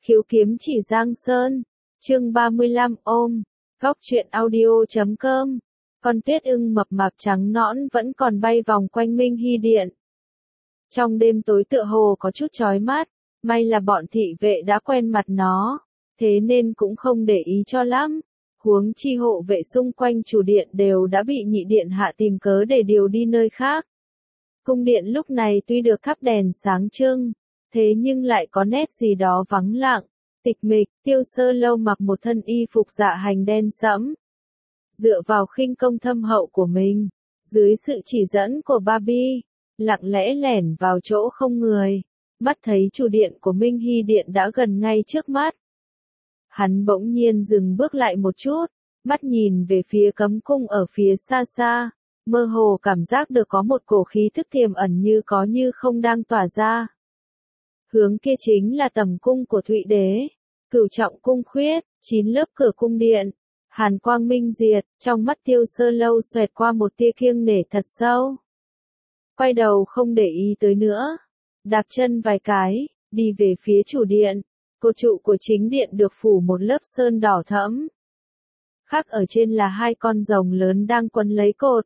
Khiếu kiếm chỉ Giang Sơn, chương 35 ôm, góc truyện audio.com, con tuyết ưng mập mạp trắng nõn vẫn còn bay vòng quanh Minh Hy Điện. Trong đêm tối tựa hồ có chút chói mắt, may là bọn thị vệ đã quen mặt nó, thế nên cũng không để ý cho lắm. Huống chi hộ vệ xung quanh chủ điện đều đã bị nhị điện hạ tìm cớ để điều đi nơi khác. Cung điện lúc này tuy được thắp đèn sáng trưng, thế nhưng lại có nét gì đó vắng lặng, tịch mịch. Tiêu Sơ Lâu mặc một thân y phục dạ hành đen sẫm. Dựa vào khinh công thâm hậu của mình, dưới sự chỉ dẫn của Barbie, lặng lẽ lẻn vào chỗ không người, mắt thấy chủ điện của Minh Hy Điện đã gần ngay trước mắt. Hắn bỗng nhiên dừng bước lại một chút, mắt nhìn về phía cấm cung ở phía xa xa, mơ hồ cảm giác được có một cổ khí thức tiềm ẩn như có như không đang tỏa ra. Hướng kia chính là tầm cung của Thụy Đế, Cửu Trọng cung khuyết, 9 lớp cửa cung điện. Hàn quang minh diệt, trong mắt Tiêu Sơ Lâu xoẹt qua một tia kiêng nể thật sâu. Quay đầu không để ý tới nữa, đạp chân vài cái, đi về phía chủ điện. Cột trụ của chính điện được phủ một lớp sơn đỏ thẫm. Khắc ở trên là hai con rồng lớn đang quấn lấy cột.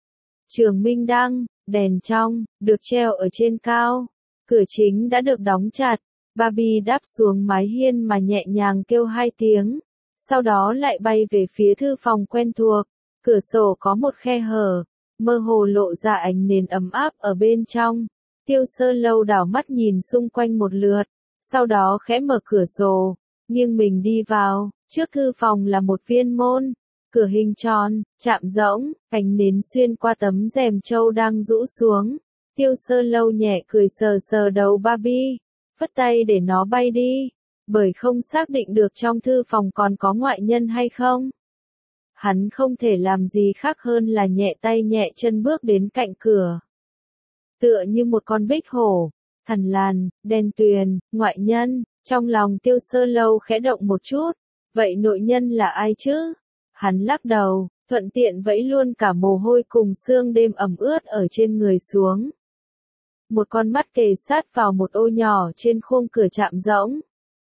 Trường minh đăng, đèn trong, được treo ở trên cao. Cửa chính đã được đóng chặt. Barbie đáp xuống mái hiên mà nhẹ nhàng kêu 2 tiếng. Sau đó lại bay về phía thư phòng quen thuộc. Cửa sổ có một khe hở, mơ hồ lộ ra ánh nến ấm áp ở bên trong. Tiêu Sơ Lâu đảo mắt nhìn xung quanh một lượt. Sau đó khẽ mở cửa sổ, nghiêng mình đi vào. Trước thư phòng là một viên môn, cửa hình tròn, chạm rỗng, ánh nến xuyên qua tấm rèm trâu đang rũ xuống. Tiêu Sơ Lâu nhẹ cười sờ sờ đầu Barbie, phất tay để nó bay đi, bởi không xác định được trong thư phòng còn có ngoại nhân hay không. Hắn không thể làm gì khác hơn là nhẹ tay nhẹ chân bước đến cạnh cửa. Tựa như một con bích hổ, Thần Lan, đen tuyền, ngoại nhân, trong lòng Tiêu Sơ Lâu khẽ động một chút, vậy nội nhân là ai chứ? Hắn lắc đầu, thuận tiện vẫy luôn cả mồ hôi cùng sương đêm ẩm ướt ở trên người xuống. Một con mắt kề sát vào một ô nhỏ trên khung cửa chạm rỗng.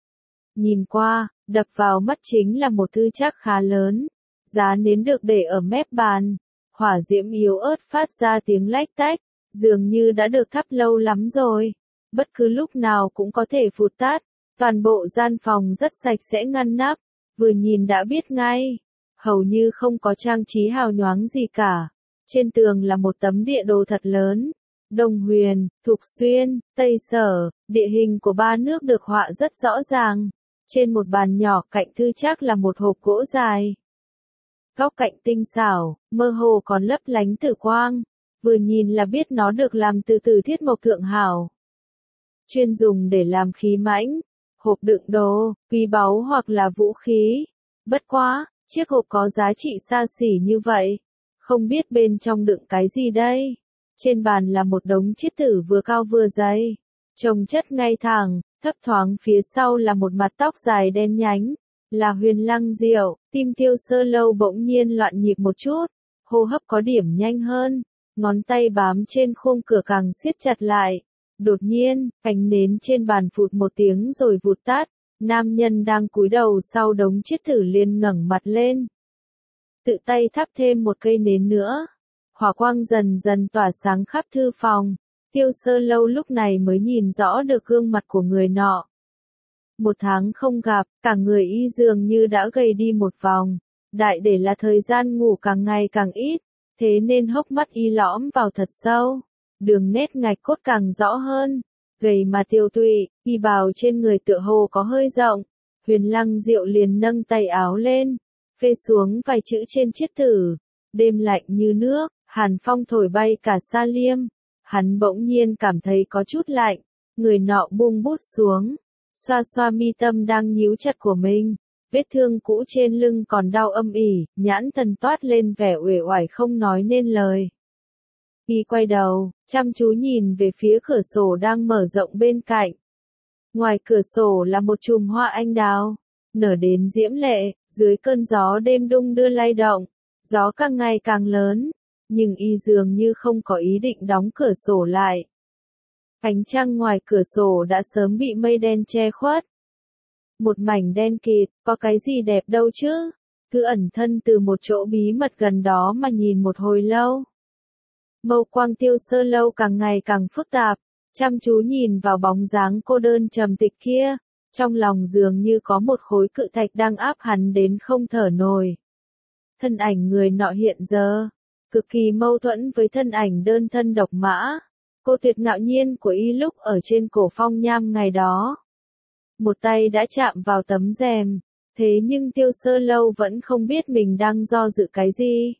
Nhìn qua, đập vào mắt chính là một thư trác khá lớn, giá nến được để ở mép bàn, hỏa diễm yếu ớt phát ra tiếng lách tách, dường như đã được thắp lâu lắm rồi. Bất cứ lúc nào cũng có thể phụt tắt, toàn bộ gian phòng rất sạch sẽ ngăn nắp, vừa nhìn đã biết ngay, hầu như không có trang trí hào nhoáng gì cả. Trên tường là một tấm địa đồ thật lớn, Đông Huyền, Thục Xuyên, Tây Sở, địa hình của 3 nước được họa rất rõ ràng. Trên một bàn nhỏ cạnh thư trác là một hộp gỗ dài. Góc cạnh tinh xảo, mơ hồ còn lấp lánh tử quang, vừa nhìn là biết nó được làm từ thiết mộc thượng hảo. Chuyên dùng để làm khí mãnh, hộp đựng đồ, quý báu hoặc là vũ khí. Bất quá, chiếc hộp có giá trị xa xỉ như vậy, không biết bên trong đựng cái gì đây. Trên bàn là một đống chiết tử vừa cao vừa dày, chồng chất ngay thẳng, thấp thoáng phía sau là một mặt tóc dài đen nhánh, là Huyền Lăng Diệu. Tim Tiêu Sơ Lâu bỗng nhiên loạn nhịp một chút, hô hấp có điểm nhanh hơn, ngón tay bám trên khung cửa càng siết chặt lại. Đột nhiên, ánh nến trên bàn phụt một tiếng rồi vụt tắt, nam nhân đang cúi đầu sau đống chiết tử liền ngẩng mặt lên. Tự tay thắp thêm một cây nến nữa, hỏa quang dần dần tỏa sáng khắp thư phòng. Tiêu Sơ Lâu lúc này mới nhìn rõ được gương mặt của người nọ. 1 tháng không gặp, cả người y dường như đã gầy đi một vòng, đại để là thời gian ngủ càng ngày càng ít, thế nên hốc mắt y lõm vào thật sâu. Đường nét ngạch cốt càng rõ hơn, gầy mà tiêu tụy, y bào trên người tựa hồ có hơi rộng. Huyền Lăng Diệu liền nâng tay áo lên, phê xuống vài chữ trên chiết tử. Đêm lạnh như nước, hàn phong thổi bay cả sa liêm. Hắn bỗng nhiên cảm thấy có chút lạnh, người nọ buông bút xuống, xoa xoa mi tâm đang nhíu chặt của mình. Vết thương cũ trên lưng còn đau âm ỉ, nhãn thần toát lên vẻ uể oải không nói nên lời. Y quay đầu, chăm chú nhìn về phía cửa sổ đang mở rộng bên cạnh. Ngoài cửa sổ là một chùm hoa anh đào, nở đến diễm lệ, dưới cơn gió đêm đung đưa lay động. Gió càng ngày càng lớn, nhưng y dường như không có ý định đóng cửa sổ lại. Ánh trăng ngoài cửa sổ đã sớm bị mây đen che khuất. một mảnh đen kịt, có cái gì đẹp đâu chứ, cứ ẩn thân từ một chỗ bí mật gần đó mà nhìn một hồi lâu. Mâu quang Tiêu Sơ Lâu càng ngày càng phức tạp, chăm chú nhìn vào bóng dáng cô đơn trầm tịch kia, trong lòng dường như có một khối cự thạch đang áp hắn đến không thở nổi. Thân ảnh người nọ hiện giờ, cực kỳ mâu thuẫn với thân ảnh đơn thân độc mã, cô tuyệt ngạo nhiên của y lúc ở trên cổ phong nham ngày đó. Một tay đã chạm vào tấm rèm, thế nhưng Tiêu Sơ Lâu vẫn không biết mình đang do dự cái gì.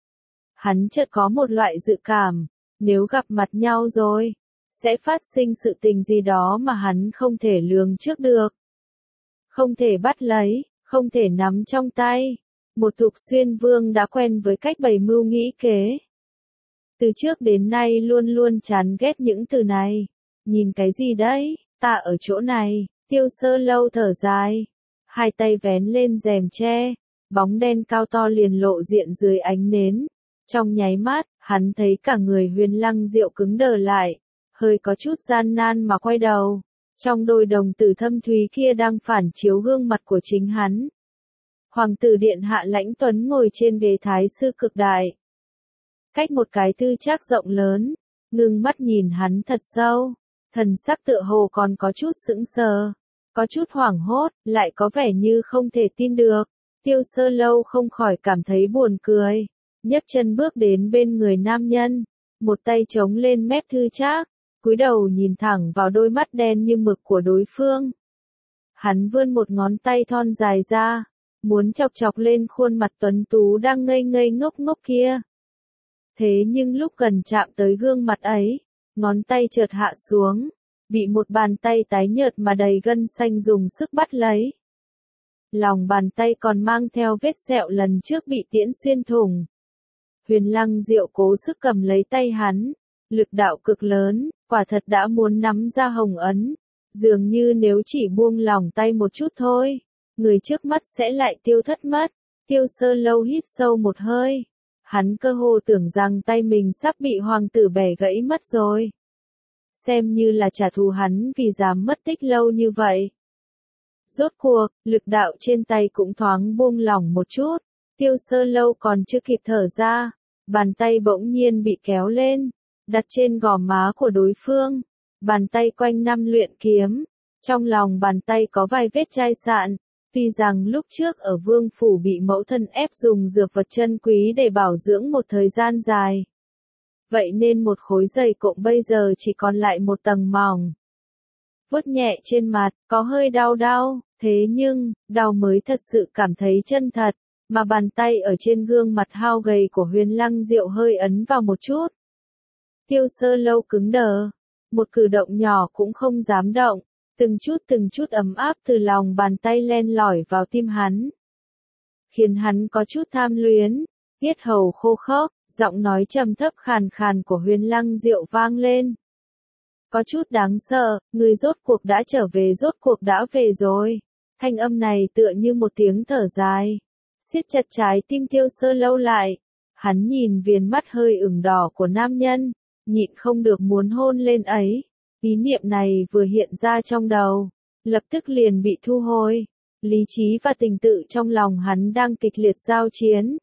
Hắn chợt có một loại dự cảm, nếu gặp mặt nhau rồi, sẽ phát sinh sự tình gì đó mà hắn không thể lường trước được. Không thể bắt lấy, không thể nắm trong tay. Một Thục Xuyên Vương đã quen với cách bày mưu nghĩ kế. Từ trước đến nay luôn luôn chán ghét những từ này. Nhìn cái gì đấy, ta ở chỗ này, Tiêu Sơ Lâu thở dài. Hai tay vén lên rèm tre, bóng đen cao to liền lộ diện dưới ánh nến. Trong nháy mắt, hắn thấy cả người Huyền Lăng Diệu cứng đờ lại, hơi có chút gian nan mà quay đầu. Trong đôi đồng tử thâm thúy kia đang phản chiếu gương mặt của chính hắn. Hoàng tử điện hạ Lãnh Tuấn ngồi trên ghế thái sư cực đại. Cách một cái tư trác rộng lớn, ngưng mắt nhìn hắn thật sâu, thần sắc tựa hồ còn có chút sững sờ, có chút hoảng hốt, lại có vẻ như không thể tin được. Tiêu Sơ Lâu không khỏi cảm thấy buồn cười, nhấc chân bước đến bên người nam nhân, một tay chống lên mép thư trác, cúi đầu nhìn thẳng vào đôi mắt đen như mực của đối phương. Hắn vươn một ngón tay thon dài ra, muốn chọc chọc lên khuôn mặt tuấn tú đang ngây ngây ngốc ngốc kia. Thế nhưng lúc gần chạm tới gương mặt ấy, ngón tay chợt hạ xuống, bị một bàn tay tái nhợt mà đầy gân xanh dùng sức bắt lấy. Lòng bàn tay còn mang theo vết sẹo lần trước bị tiễn xuyên thủng. Huyền Lăng Diệu cố sức cầm lấy tay hắn, lực đạo cực lớn, quả thật đã muốn nắm ra hồng ấn, dường như nếu chỉ buông lỏng tay một chút thôi, người trước mắt sẽ lại tiêu thất mất. Tiêu Sơ Lâu hít sâu một hơi, hắn cơ hồ tưởng rằng tay mình sắp bị hoàng tử bẻ gãy mất rồi. Xem như là trả thù hắn vì dám mất tích lâu như vậy. Rốt cuộc, lực đạo trên tay cũng thoáng buông lỏng một chút, Tiêu Sơ Lâu còn chưa kịp thở ra, bàn tay bỗng nhiên bị kéo lên, đặt trên gò má của đối phương, bàn tay quanh năm luyện kiếm, trong lòng bàn tay có vài vết chai sạn, tuy rằng lúc trước ở vương phủ bị mẫu thân ép dùng dược vật chân quý để bảo dưỡng một thời gian dài. Vậy nên một khối dày cộm bây giờ chỉ còn lại một tầng mỏng. Vuốt nhẹ trên mặt, có hơi đau đau, thế nhưng, đau mới thật sự cảm thấy chân thật, mà bàn tay ở trên gương mặt hao gầy của Huyền Lăng Diệu hơi ấn vào một chút. Tiêu Sơ Lâu cứng đờ, một cử động nhỏ cũng không dám động, từng chút ấm áp từ lòng bàn tay len lỏi vào tim hắn. Khiến hắn có chút tham luyến, yết hầu khô khốc, giọng nói trầm thấp khàn khàn của Huyền Lăng Diệu vang lên. Có chút đáng sợ, người rốt cuộc đã trở về, rốt cuộc đã về rồi. Thanh âm này tựa như một tiếng thở dài, siết chặt trái tim Tiêu Sơ Lâu lại. Hắn nhìn viền mắt hơi ửng đỏ của nam nhân, nhịn không được muốn hôn lên ấy. Ý niệm này vừa hiện ra trong đầu, lập tức liền bị thu hồi. Lý trí và tình tự trong lòng hắn đang kịch liệt giao chiến.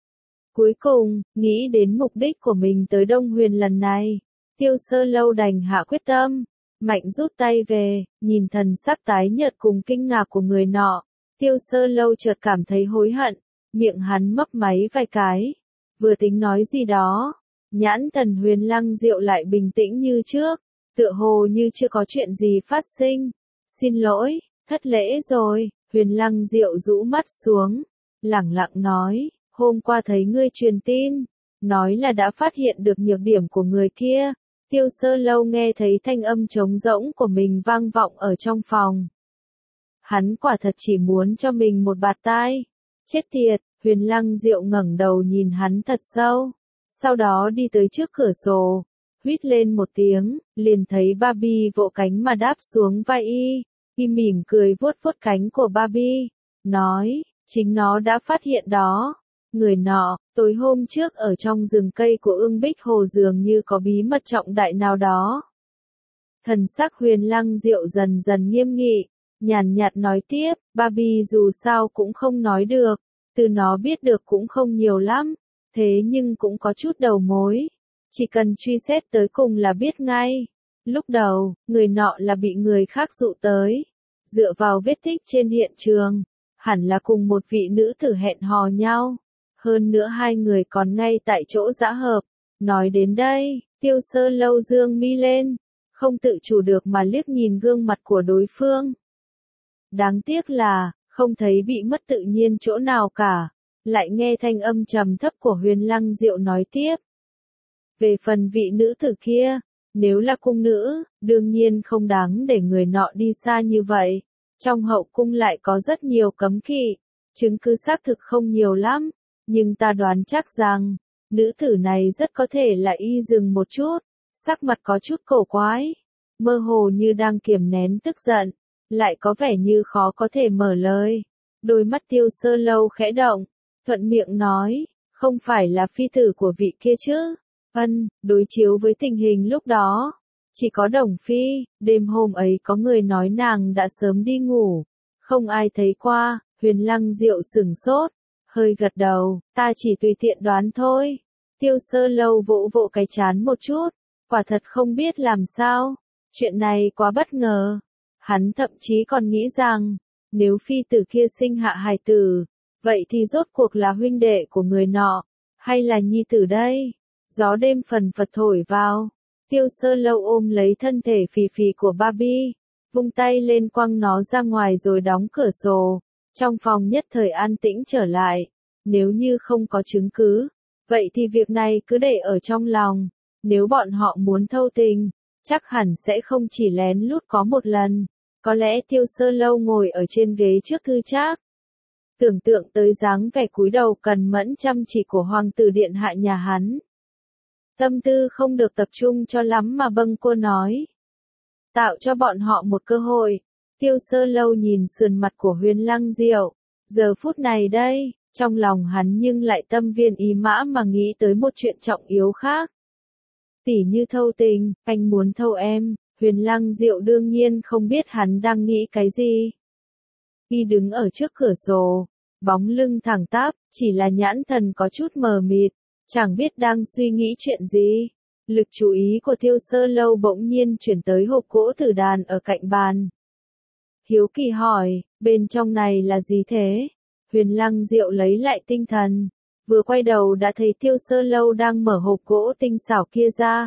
Cuối cùng, nghĩ đến mục đích của mình tới Đông Huyền lần này, Tiêu Sơ Lâu đành hạ quyết tâm, mạnh rút tay về, nhìn thần sắc tái nhợt cùng kinh ngạc của người nọ. Tiêu Sơ Lâu chợt cảm thấy hối hận, miệng hắn mấp máy vài cái, vừa tính nói gì đó, nhãn thần Huyền Lăng Diệu lại bình tĩnh như trước, tựa hồ như chưa có chuyện gì phát sinh. Xin lỗi, thất lễ rồi. Huyền Lăng Diệu rũ mắt xuống, lẳng lặng nói, hôm qua thấy ngươi truyền tin, nói là đã phát hiện được nhược điểm của người kia. Tiêu Sơ Lâu nghe thấy thanh âm trống rỗng của mình vang vọng ở trong phòng. Hắn quả thật chỉ muốn cho mình một bạt tai. Chết tiệt, Huyền Lăng Diệu ngẩng đầu nhìn hắn thật sâu, sau đó đi tới trước cửa sổ, huýt lên một tiếng, liền thấy Barbie vỗ cánh mà đáp xuống vai y. Y mỉm cười vuốt vuốt cánh của Barbie, nói, chính nó đã phát hiện đó. Người nọ, tối hôm trước ở trong rừng cây của Ương Bích Hồ dường như có bí mật trọng đại nào đó. Thần sắc Huyền Lăng Diệu dần dần nghiêm nghị, nhàn nhạt nói tiếp, Barbie dù sao cũng không nói được, từ nó biết được cũng không nhiều lắm, thế nhưng cũng có chút đầu mối. Chỉ cần truy xét tới cùng là biết ngay. Lúc đầu, người nọ là bị người khác dụ tới. Dựa vào vết tích trên hiện trường, hẳn là cùng một vị nữ tử hẹn hò nhau. Hơn nữa hai người còn ngay tại chỗ giã hợp. Nói đến đây, Tiêu Sơ Lâu dương mi lên, không tự chủ được mà liếc nhìn gương mặt của đối phương. Đáng tiếc là, không thấy bị mất tự nhiên chỗ nào cả. Lại nghe thanh âm trầm thấp của Huyền Lăng Diệu nói tiếp. Về phần vị nữ tử kia, nếu là cung nữ, đương nhiên không đáng để người nọ đi xa như vậy. Trong hậu cung lại có rất nhiều cấm kỵ, chứng cứ xác thực không nhiều lắm, nhưng ta đoán chắc rằng, nữ tử này rất có thể là y dừng một chút, sắc mặt có chút cổ quái, mơ hồ như đang kiềm nén tức giận, lại có vẻ như khó có thể mở lời. Đôi mắt Tiêu Sơ Lâu khẽ động, thuận miệng nói, không phải là phi tử của vị kia chứ? Đối chiếu với tình hình lúc đó, chỉ có Đồng Phi, đêm hôm ấy có người nói nàng đã sớm đi ngủ, không ai thấy qua. Huyền Lăng Diệu sửng sốt, hơi gật đầu, ta chỉ tùy tiện đoán thôi. Tiêu Sơ Lâu vỗ vỗ cái trán một chút, quả thật không biết làm sao, chuyện này quá bất ngờ. Hắn thậm chí còn nghĩ rằng, nếu phi tử kia sinh hạ hài tử, vậy thì rốt cuộc là huynh đệ của người nọ, hay là nhi tử đây? Gió đêm phần phật thổi vào, Tiêu Sơ Lâu ôm lấy thân thể phì phì của Barbie, vung tay lên quăng nó ra ngoài rồi đóng cửa sổ. Trong phòng nhất thời an tĩnh trở lại, nếu như không có chứng cứ, vậy thì việc này cứ để ở trong lòng, nếu bọn họ muốn thâu tình, chắc hẳn sẽ không chỉ lén lút có một lần, có lẽ Tiêu Sơ Lâu ngồi ở trên ghế trước thư trác. Tưởng tượng tới dáng vẻ cúi đầu cần mẫn chăm chỉ của hoàng tử điện hạ nhà hắn. Tâm tư không được tập trung cho lắm mà bâng cô nói. Tạo cho bọn họ một cơ hội. Tiêu Sơ Lâu nhìn sườn mặt của Huyền Lăng Diệu. Giờ phút này đây, trong lòng hắn nhưng lại tâm viên ý mã mà nghĩ tới một chuyện trọng yếu khác. Tỉ như thâu tình, anh muốn thâu em. Huyền Lăng Diệu đương nhiên không biết hắn đang nghĩ cái gì. Y đứng ở trước cửa sổ, bóng lưng thẳng tắp, chỉ là nhãn thần có chút mờ mịt, chẳng biết đang suy nghĩ chuyện gì. Lực chú ý của Tiêu Sơ Lâu bỗng nhiên chuyển tới hộp gỗ tử đàn ở cạnh bàn. Hiếu kỳ hỏi, bên trong này là gì thế? Huyền Lăng Diệu lấy lại tinh thần, vừa quay đầu đã thấy Tiêu Sơ Lâu đang mở hộp gỗ tinh xảo kia ra.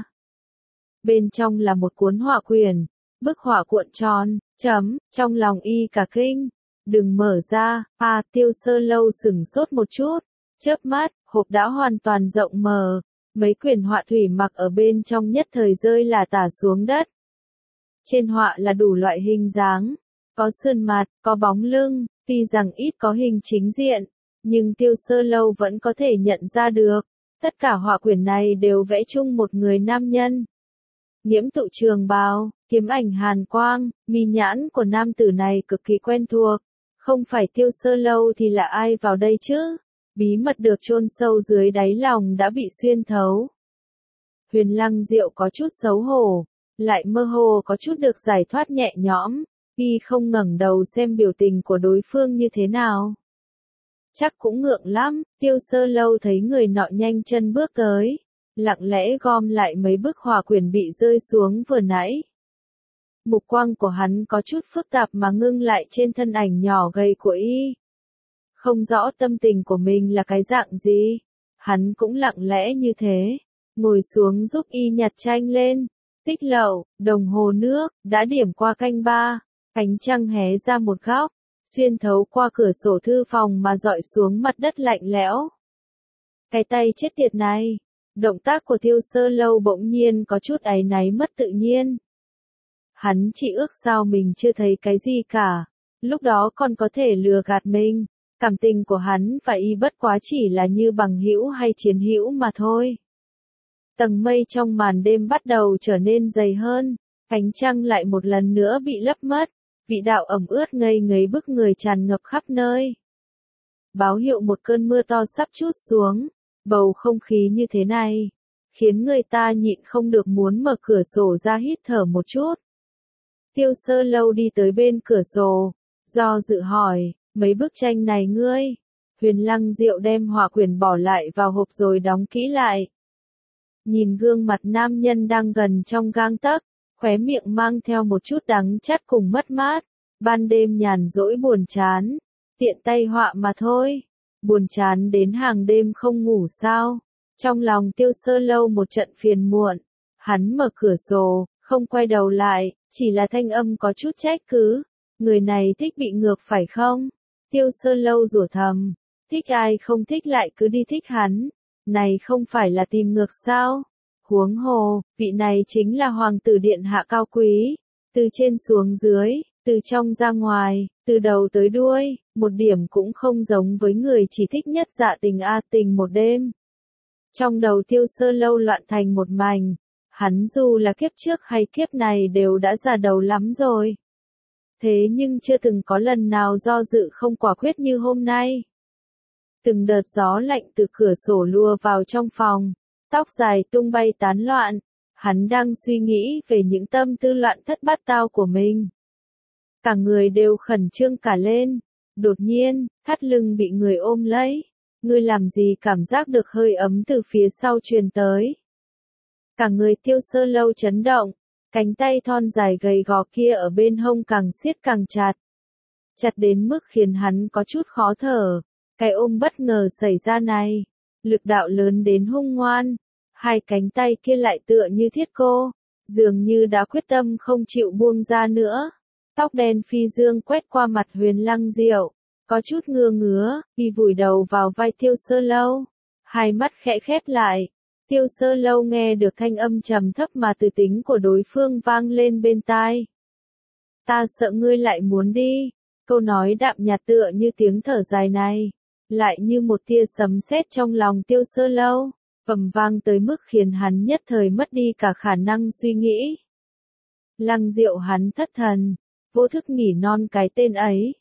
Bên trong là một cuốn họa quyển, bức họa cuộn tròn, trong lòng y cả kinh. Đừng mở ra, Tiêu Sơ Lâu sửng sốt một chút, chớp mắt, hộp đã hoàn toàn rộng mở, mấy quyển họa thủy mặc ở bên trong nhất thời rơi lả tả xuống đất. Trên họa là đủ loại hình dáng, có sườn mặt, có bóng lưng, tuy rằng ít có hình chính diện, nhưng Tiêu Sơ Lâu vẫn có thể nhận ra được, tất cả họa quyển này đều vẽ chung một người nam nhân. Nhiễm tụ trường bào, kiếm ảnh hàn quang, mi nhãn của nam tử này cực kỳ quen thuộc, không phải Tiêu Sơ Lâu thì là ai vào đây chứ? Bí mật được chôn sâu dưới đáy lòng đã bị xuyên thấu. Huyền Lăng Diệu có chút xấu hổ, lại mơ hồ có chút được giải thoát nhẹ nhõm, y không ngẩng đầu xem biểu tình của đối phương như thế nào. Chắc cũng ngượng lắm. Tiêu Sơ Lâu thấy người nọ nhanh chân bước tới, lặng lẽ gom lại mấy bức họa quyển bị rơi xuống vừa nãy. Mục quang của hắn có chút phức tạp mà ngưng lại trên thân ảnh nhỏ gầy của y. Không rõ tâm tình của mình là cái dạng gì. Hắn cũng lặng lẽ như thế, ngồi xuống giúp y nhặt tranh lên. Tích lậu, đồng hồ nước, đã điểm qua canh 3, ánh trăng hé ra một góc, xuyên thấu qua cửa sổ thư phòng mà dọi xuống mặt đất lạnh lẽo. Cái tay chết tiệt này, động tác của Tiêu Sơ Lâu bỗng nhiên có chút áy náy mất tự nhiên. Hắn chỉ ước sao mình chưa thấy cái gì cả, lúc đó còn có thể lừa gạt mình, cảm tình của hắn và y bất quá chỉ là như bằng hữu hay chiến hữu mà thôi. Tầng mây trong màn đêm bắt đầu trở nên dày hơn, ánh trăng lại một lần nữa bị lấp mất, vị đạo ẩm ướt ngây ngấy bức người tràn ngập khắp nơi. Báo hiệu một cơn mưa to sắp trút xuống, bầu không khí như thế này, khiến người ta nhịn không được muốn mở cửa sổ ra hít thở một chút. Tiêu Sơ Lâu đi tới bên cửa sổ, do dự hỏi, mấy bức tranh này ngươi? Huyền Lăng Diệu đem họa quyển bỏ lại vào hộp rồi đóng kỹ lại. Nhìn gương mặt nam nhân đang gần trong gang tấc, khóe miệng mang theo một chút đắng chát cùng mất mát. Ban đêm nhàn rỗi buồn chán, tiện tay họa mà thôi. Buồn chán đến hàng đêm không ngủ sao? Trong lòng Tiêu Sơ Lâu một trận phiền muộn. Hắn mở cửa sổ, không quay đầu lại, chỉ là thanh âm có chút trách cứ. Người này thích bị ngược phải không? Tiêu Sơ Lâu rủa thầm. Thích ai không thích lại cứ đi thích hắn. Này không phải là tìm ngược sao? Huống hồ, vị này chính là hoàng tử điện hạ cao quý. Từ trên xuống dưới, từ trong ra ngoài, từ đầu tới đuôi, một điểm cũng không giống với người chỉ thích nhất dạ tình tình một đêm. Trong đầu Tiêu Sơ Lâu loạn thành một mảnh. Hắn dù là kiếp trước hay kiếp này đều đã già đầu lắm rồi. Thế nhưng chưa từng có lần nào do dự không quả quyết như hôm nay. Từng đợt gió lạnh từ cửa sổ lùa vào trong phòng, tóc dài tung bay tán loạn. Hắn đang suy nghĩ về những tâm tư loạn thất bát tao của mình. Cả người đều khẩn trương cả lên. Đột nhiên, thắt lưng bị người ôm lấy. Ngươi làm gì cảm giác được hơi ấm từ phía sau truyền tới. Cả người Tiêu Sơ Lâu chấn động. Cánh tay thon dài gầy gò kia ở bên hông càng siết càng chặt. Chặt đến mức khiến hắn có chút khó thở. Cái ôm bất ngờ xảy ra này. Lực đạo lớn đến hung ngoan. Hai cánh tay kia lại tựa như thiết cô. Dường như đã quyết tâm không chịu buông ra nữa. Tóc đen phi dương quét qua mặt Huyền Lăng Diệu. Có chút ngứa, y vùi đầu vào vai Tiêu Sơ Lâu. Hai mắt khẽ khép lại. Tiêu Sơ Lâu nghe được thanh âm trầm thấp mà từ tính của đối phương vang lên bên tai. Ta sợ ngươi lại muốn đi. Câu nói đạm nhạt tựa như tiếng thở dài này. Lại như một tia sấm sét trong lòng Tiêu Sơ Lâu. Vầm vang tới mức khiến hắn nhất thời mất đi cả khả năng suy nghĩ. Lăng Diệu hắn thất thần. Vô thức nghỉ non cái tên ấy.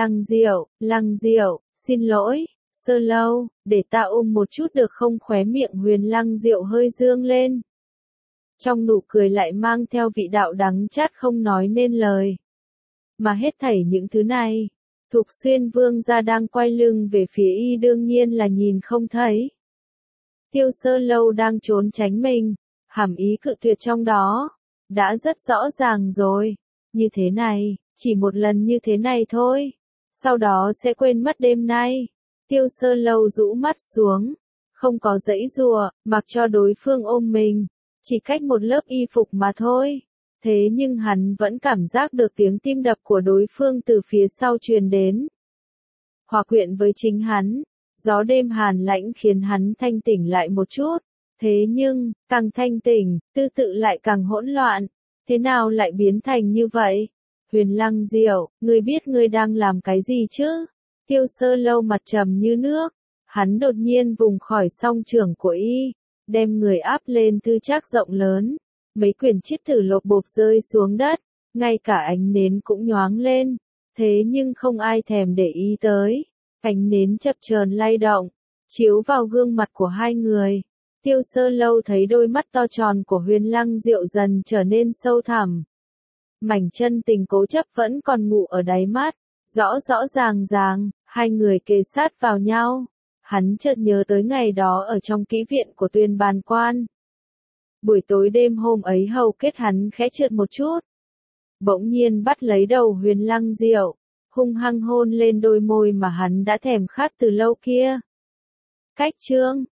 Lăng Diệu, xin lỗi, Sơ Lâu, để ta ôm một chút được không? Khóe miệng Huyền Lăng Diệu hơi dương lên. Trong nụ cười lại mang theo vị đạo đắng chát không nói nên lời. Mà hết thảy những thứ này, Thục Xuyên Vương gia đang quay lưng về phía y đương nhiên là nhìn không thấy. Tiêu Sơ Lâu đang trốn tránh mình, hàm ý cự tuyệt trong đó, đã rất rõ ràng rồi. Như thế này, chỉ một lần như thế này thôi. Sau đó sẽ quên mất đêm nay. Tiêu Sơ Lâu rũ mắt xuống. Không có giãy giụa, mặc cho đối phương ôm mình. Chỉ cách một lớp y phục mà thôi. Thế nhưng hắn vẫn cảm giác được tiếng tim đập của đối phương từ phía sau truyền đến. Hòa quyện với chính hắn. Gió đêm hàn lãnh khiến hắn thanh tỉnh lại một chút. Thế nhưng, càng thanh tỉnh, tư tự lại càng hỗn loạn. Thế nào lại biến thành như vậy? Huyền Lăng Diệu, ngươi biết ngươi đang làm cái gì chứ? Tiêu Sơ Lâu mặt trầm như nước. Hắn đột nhiên vùng khỏi song trưởng của y, đem người áp lên thư trác rộng lớn. Mấy quyển chiết tử lột bột rơi xuống đất, ngay cả ánh nến cũng nhoáng lên. Thế nhưng không ai thèm để ý tới. Ánh nến chập chờn lay động, chiếu vào gương mặt của hai người. Tiêu Sơ Lâu thấy đôi mắt to tròn của Huyền Lăng Diệu dần trở nên sâu thẳm. Mảnh chân tình cố chấp vẫn còn ngụ ở đáy mắt, rõ ràng, hai người kề sát vào nhau. Hắn chợt nhớ tới ngày đó ở trong kỹ viện của Tuyền Bàn Quan. Buổi tối đêm hôm ấy hầu kết hắn khẽ trượt một chút. Bỗng nhiên bắt lấy đầu Huyền Lăng Diệu, hung hăng hôn lên đôi môi mà hắn đã thèm khát từ lâu kia. Cách chương